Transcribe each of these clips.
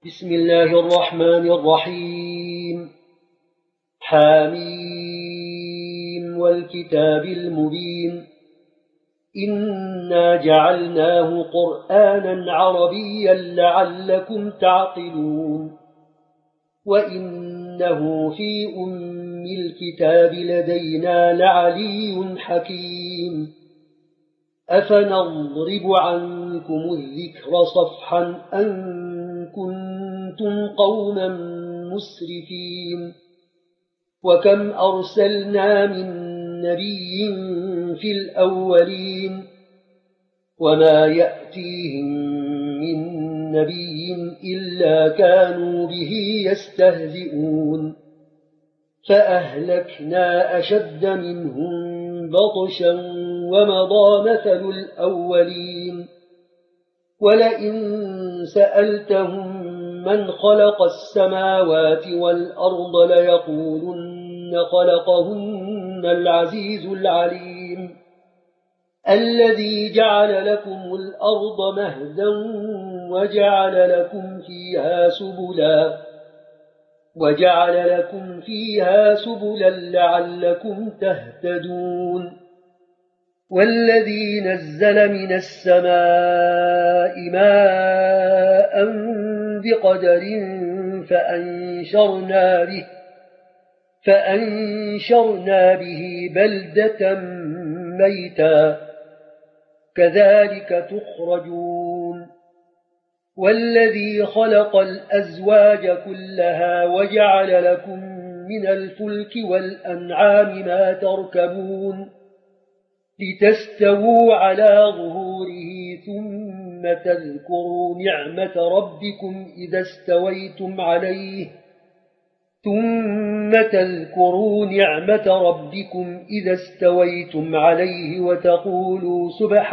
بسم الله الرحمن الرحيم. حاميم والكتاب المبين. إنا جعلناه قرآنا عربيا لعلكم تعقلون. وإنه في الكتاب لدينا لعلي حكيم. أفنضرب عنكم الذكر صفحا أن كنتم قوما مسرفين. وكم أرسلنا من نبي في الأولين وما يأتيهم من نبي إلا كانوا به يستهزئون. فأهلكنا أشد منهم بطشا ومضى مثل الأولين. ولئن سألتهم من خلق السماوات والأرض ليقولن خلقهن العزيز العليم. الذي جعل لكم الأرض مهدا وجعل لكم فيها سبلا لعلكم تهتدون. والذي نزل من السماء ماء بقدر فأنشرنا به بلدة ميتا كذلك تخرجون. والذي خلق الأزواج كلها وجعل لكم من الفلك والأنعام ما تركبون لتستووا على ظهوره ثم تذكروا نعمة ربكم إذا استويتم عليه وتقولوا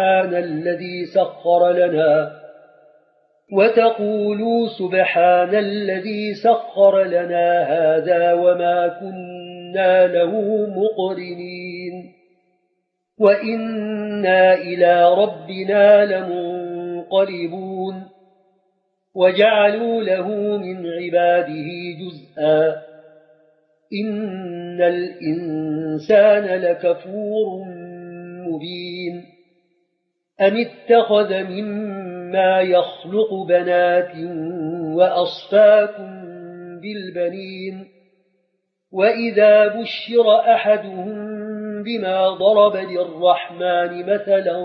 سبحان الذي سخر لنا هذا وما كنا له مقرنين وإنا إلى ربنا لمنقلبون. وجعلوا له من عباده جزءا. إن الإنسان لكفور مبين. أم اتخذ مما يخلق بنات وأصفاكم بالبنين. وإذا بشر أحدهم بما ضرب للرحمن مثلا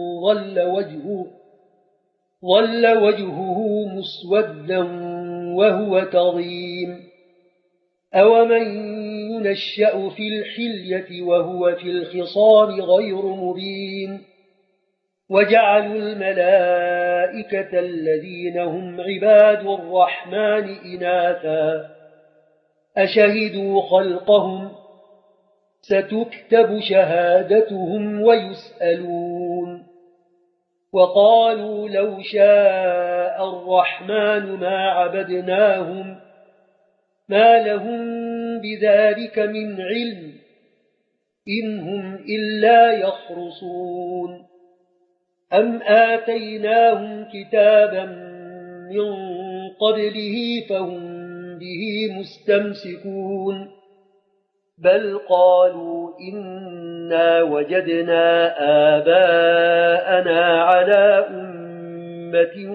ظل وجهه مسودا وهو كظيم. أومن ينشأ في الحلية وهو في الخصام غير مبين. وجعلوا الملائكة الذين هم عباد الرحمن إناثا أشهدوا خلقهم ستكتب شهادتهم ويسألون. وقالوا لو شاء الرحمن ما عبدناهم ما لهم بذلك من علم إن هم إلا يخرصون. أم آتيناهم كتابا من قبله فهم به مستمسكون. بل قالوا إنا وجدنا آباءنا على أمة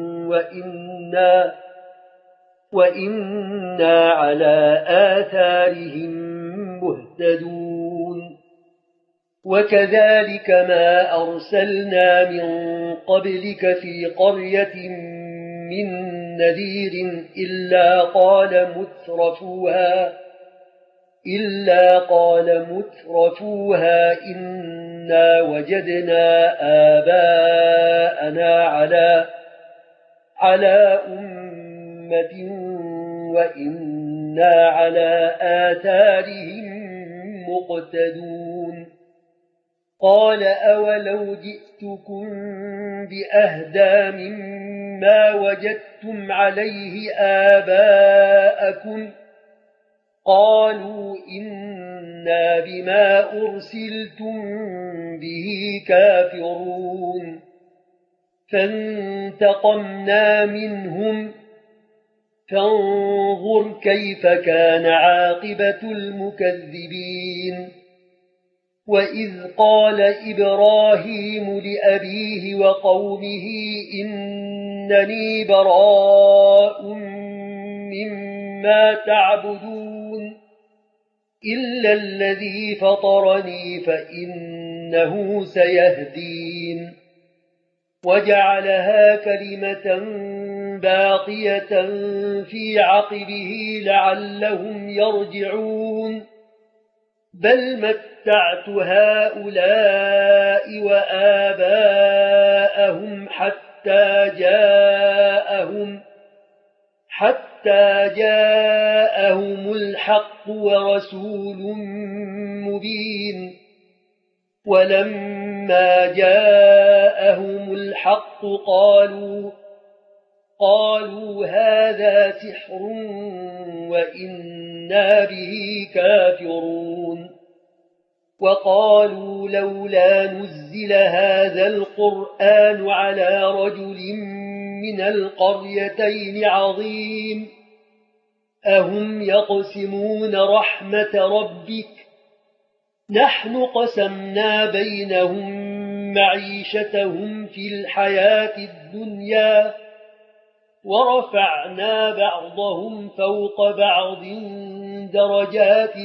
وإنا على آثارهم مهتدون. وكذلك ما أرسلنا من قبلك في قرية من نذير إلا قال مترفوها إنا وجدنا آباءنا على أمة وإنا على آثارهم مقتدون. قال أولو جئتكم بأهدى مما وجدتم عليه آباءكم قالوا إنا بما أرسلتم به كافرون. فانتقمنا منهم فانظر كيف كان عاقبة المكذبين. وإذ قال إبراهيم لأبيه وقومه إنني براء مما تعبدون إلا الذي فطرني فإنه سيهدين. وجعلها كلمة باقية في عقبه لعلهم يرجعون بل متعت هؤلاء وآباءهم حتى جاءهم الحق ورسول مبين. ولما جاءهم الحق قالوا هذا سحر وإنا به كافرون. وقالوا لولا نزل هذا القرآن على رجل من القريتين عظيم أهم يقسمون رحمة ربك نحن قسمنا بينهم معيشتهم في الحياة الدنيا ورفعنا بعضهم فوق بعض درجات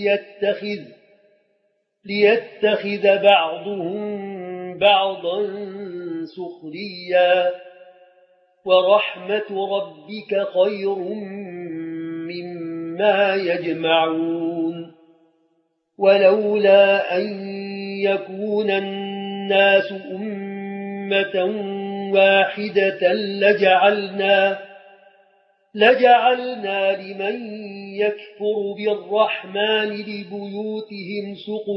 ليتخذ بعضهم بعضا سخريا ورحمة ربك خير مما يجمعون. ولولا أن يكون الناس أمة واحدة لجعلنا لمن يكفر بالرحمن لبيوتهم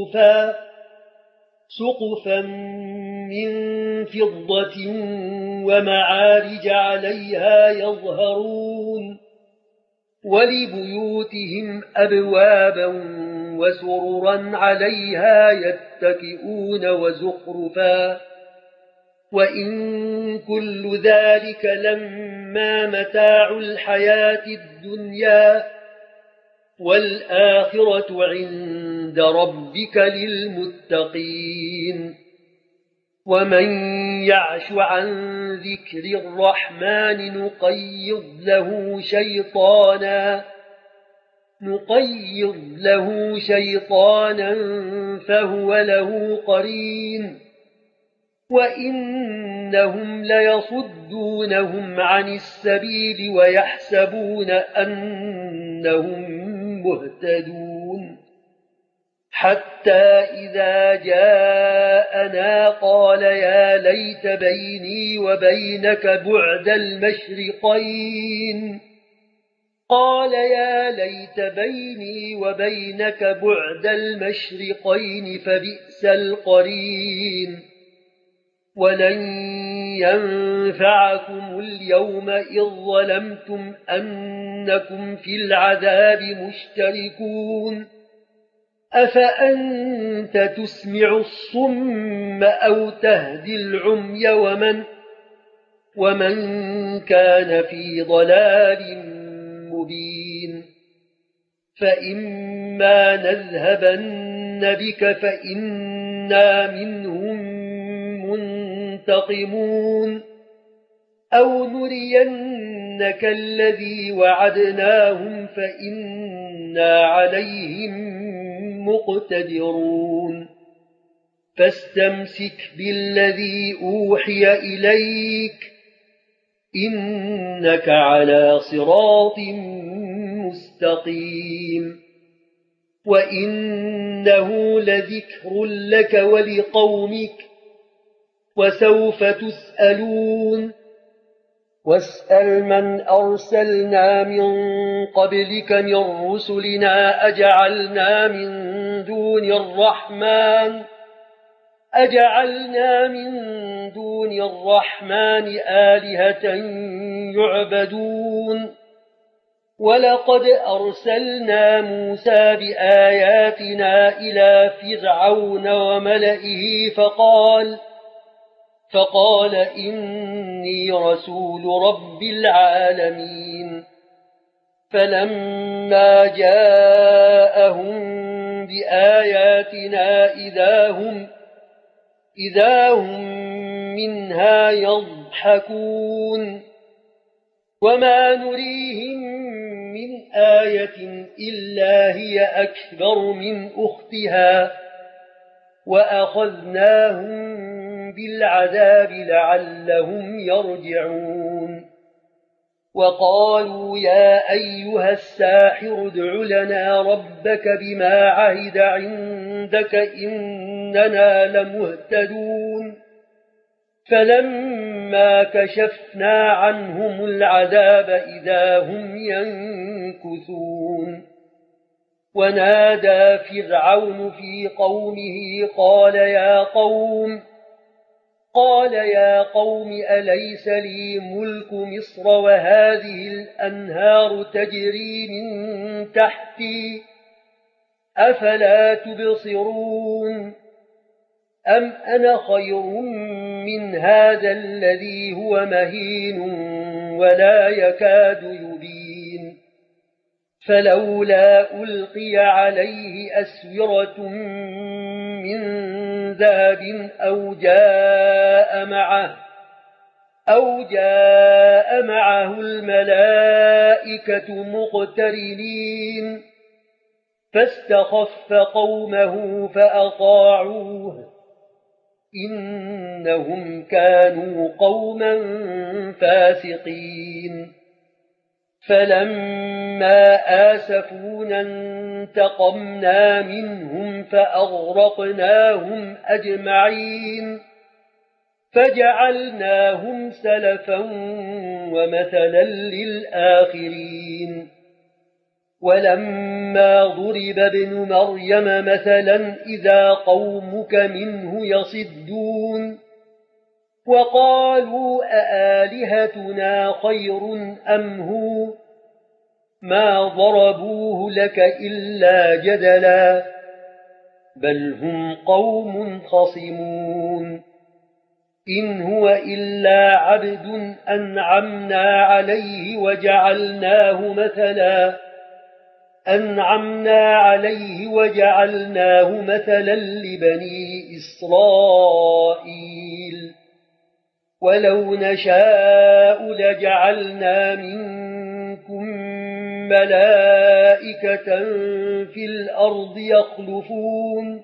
سقفا من فضة ومعارج عليها يظهرون ولبيوتهم أبوابا وسررا عليها يتكئون وزخرفا وإن كل ذلك لما متاع الحياة الدنيا والآخرة عند ربك للمتقين. ومن يعش عن ذكر الرحمن نقيض له شيطانا فهو له قرين وإنهم ليصدونهم عن السبيل ويحسبون أنهم مهتدون حتى إذا جاءنا قال يا ليت بيني وبينك بعد المشرقين فبئس القرين. ولن ينفعكم اليوم إذ ظلمتم أنكم في العذاب مشتركون أفأنت تسمع الصم أو تهدي العمي ومن كان في ضلال مبين. فإما نذهبن بك فإنا منهم منتقمون أو نرينك الذي وعدناهم فإنا عليهم مقتدرون. فاستمسك بالذي أوحي إليك إنك على صراط مستقيم. وإنه لذكر لك ولقومك وسوف تسألون. واسأل من أرسلنا من قبلك من رسلنا أجعلنا من دون الرحمن آلهة يعبدون. ولقد أرسلنا موسى بآياتنا إلى فرعون وملئه فقال إني رسول رب العالمين فلما جاءهم بآياتنا إذا هم منها يضحكون وما نريهم من آية إلا هي أكبر من أختها وأخذناهم بالعذاب لعلهم يرجعون وقالوا يا أيها الساحر ادع لنا ربك بما عهد عندك إننا لمهتدون فلما كشفنا عنهم العذاب إذا هم ينكثون ونادى فرعون في قومه قال يا قوم أليس لي ملك مصر وهذه الأنهار تجري من تحتي أفلا تبصرون أم أنا خير من هذا الذي هو مهين ولا يكاد يبين فلولا ألقي عليه أسورة من ذهب أو جاء معه الملائكة مقترنين فاستخف قومه فأطاعوه إنهم كانوا قوما فاسقين فلما آسفونا انتقمنا منهم فأغرقناهم أجمعين فجعلناهم سلفا ومثلا للآخرين ولما ضرب ابن مريم مثلا إذا قومك منه يصدون وقالوا أآلهتنا خير أم هو ما ضربوه لك إلا جدلا بل هم قوم خصمون إن هو إلا عبد أنعمنا عليه وجعلناه مثلا لبني إسرائيل ولو نشاء لجعلنا منكم ملائكة في الأرض يخلفون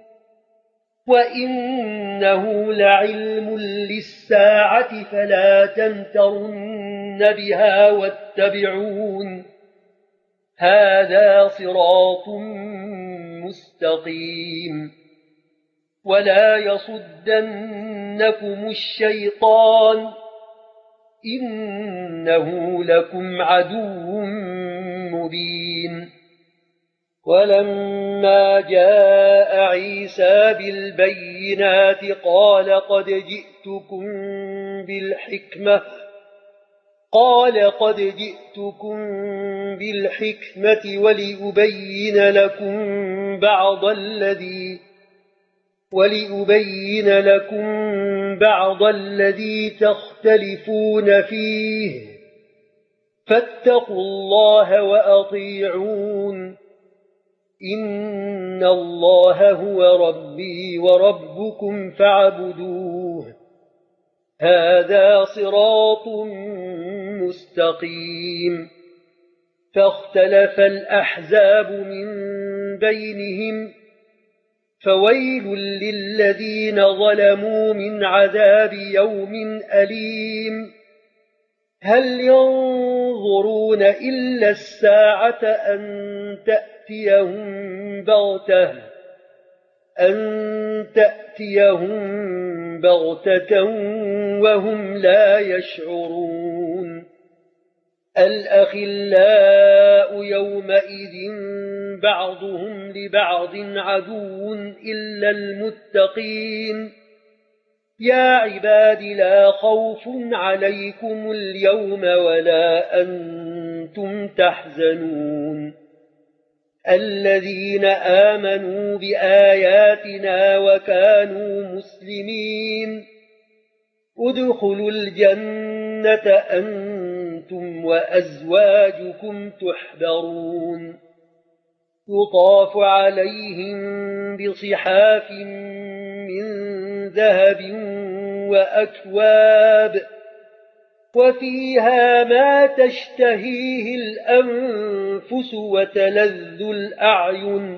وإنه لعلم للساعة فلا تمترن بها واتبعون هذا صراط مستقيم ولا يصدنكم الشيطان إنه لكم عدو مبين ولما جاء عيسى بالبينات قال قد جئتكم بالحكمة ولأبين لكم بعض الذي تختلفون فيه فاتقوا الله وأطيعون إن الله هو ربي وربكم فاعبدوه هذا صراط مستقيم فاختلف الأحزاب من بينهم فويل للذين ظلموا من عذاب يوم أليم هل ينظرون إلا الساعة أن تأتيهم بغتة وهم لا يشعرون الأخلاء يومئذ بعضهم لبعض عدو إلا المتقين يا عباد لا خوف عليكم اليوم ولا أنتم تحزنون الذين آمنوا بآياتنا وكانوا مسلمين ادخلوا الجنة أنتم وأزواجكم تحبرون يطاف عليهم بصحاف من ذهب وأكواب وفيها ما تشتهيه الأنفس وتلذ الأعين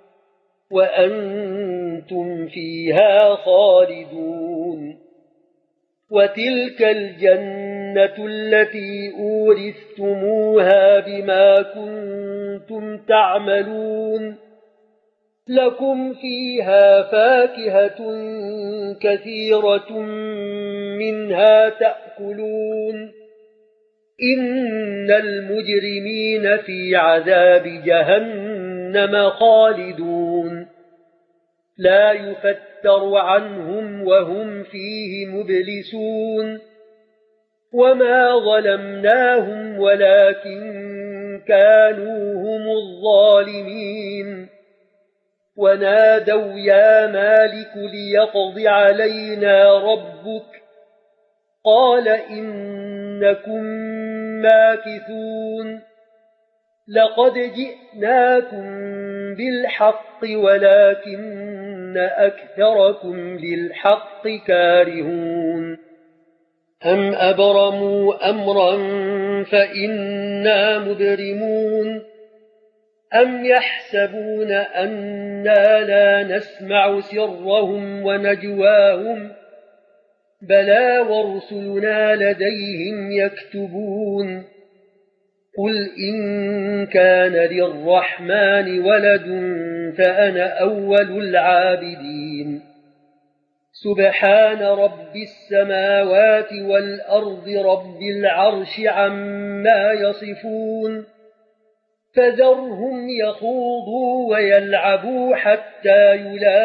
وأنتم فيها خالدون وتلك الجنة التي أورثتموها بما كنتم تعملون لكم فيها فاكهة كثيرة منها تأكلون إن المجرمين في عذاب جهنم خالدون لا يفتر عنهم وهم فيه مبلسون وما ظلمناهم ولكن كانوا هم الظالمين ونادوا يا مالك ليقض علينا ربك قال إنكم ماكثون لقد جئناكم بالحق ولكن أكثركم للحق كارهون أم أبرموا أمرا فإنا مبرمون أم يحسبون أننا لا نسمع سرهم ونجواهم بلى ورسلنا لديهم يكتبون قل إن كان للرحمن ولد فأنا أول العابدين سبحان رب السماوات والأرض رب العرش عما يصفون فذرهم يخوضوا ويلعبوا حتى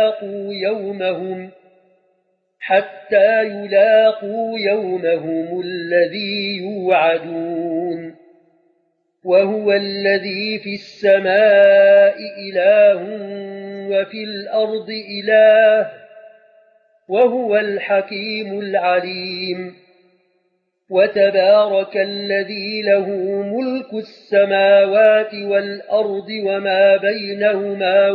يلاقوا يومهم الذي يوعدون وهو الذي في السماء إله وفي الأرض إله وهو الحكيم العليم وتبارك الذي له ملك السماوات والأرض وما بينهما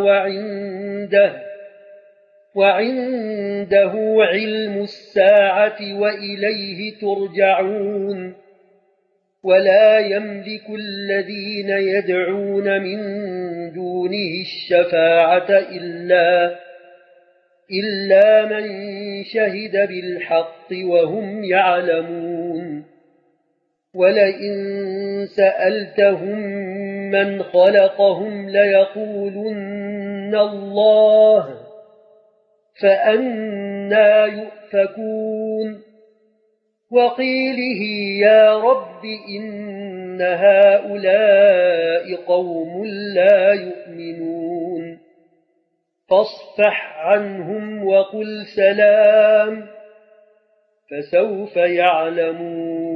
وعنده علم الساعة وإليه ترجعون ولا يملك الذين يدعون من دونه الشفاعة إلا من شهد بالحق وهم يعلمون ولئن سألتهم من خلقهم ليقولن الله فأنى يؤفكون وقيله يا رب إن هؤلاء قوم لا يؤمنون فاصفح عنهم وقل سلام فسوف يعلمون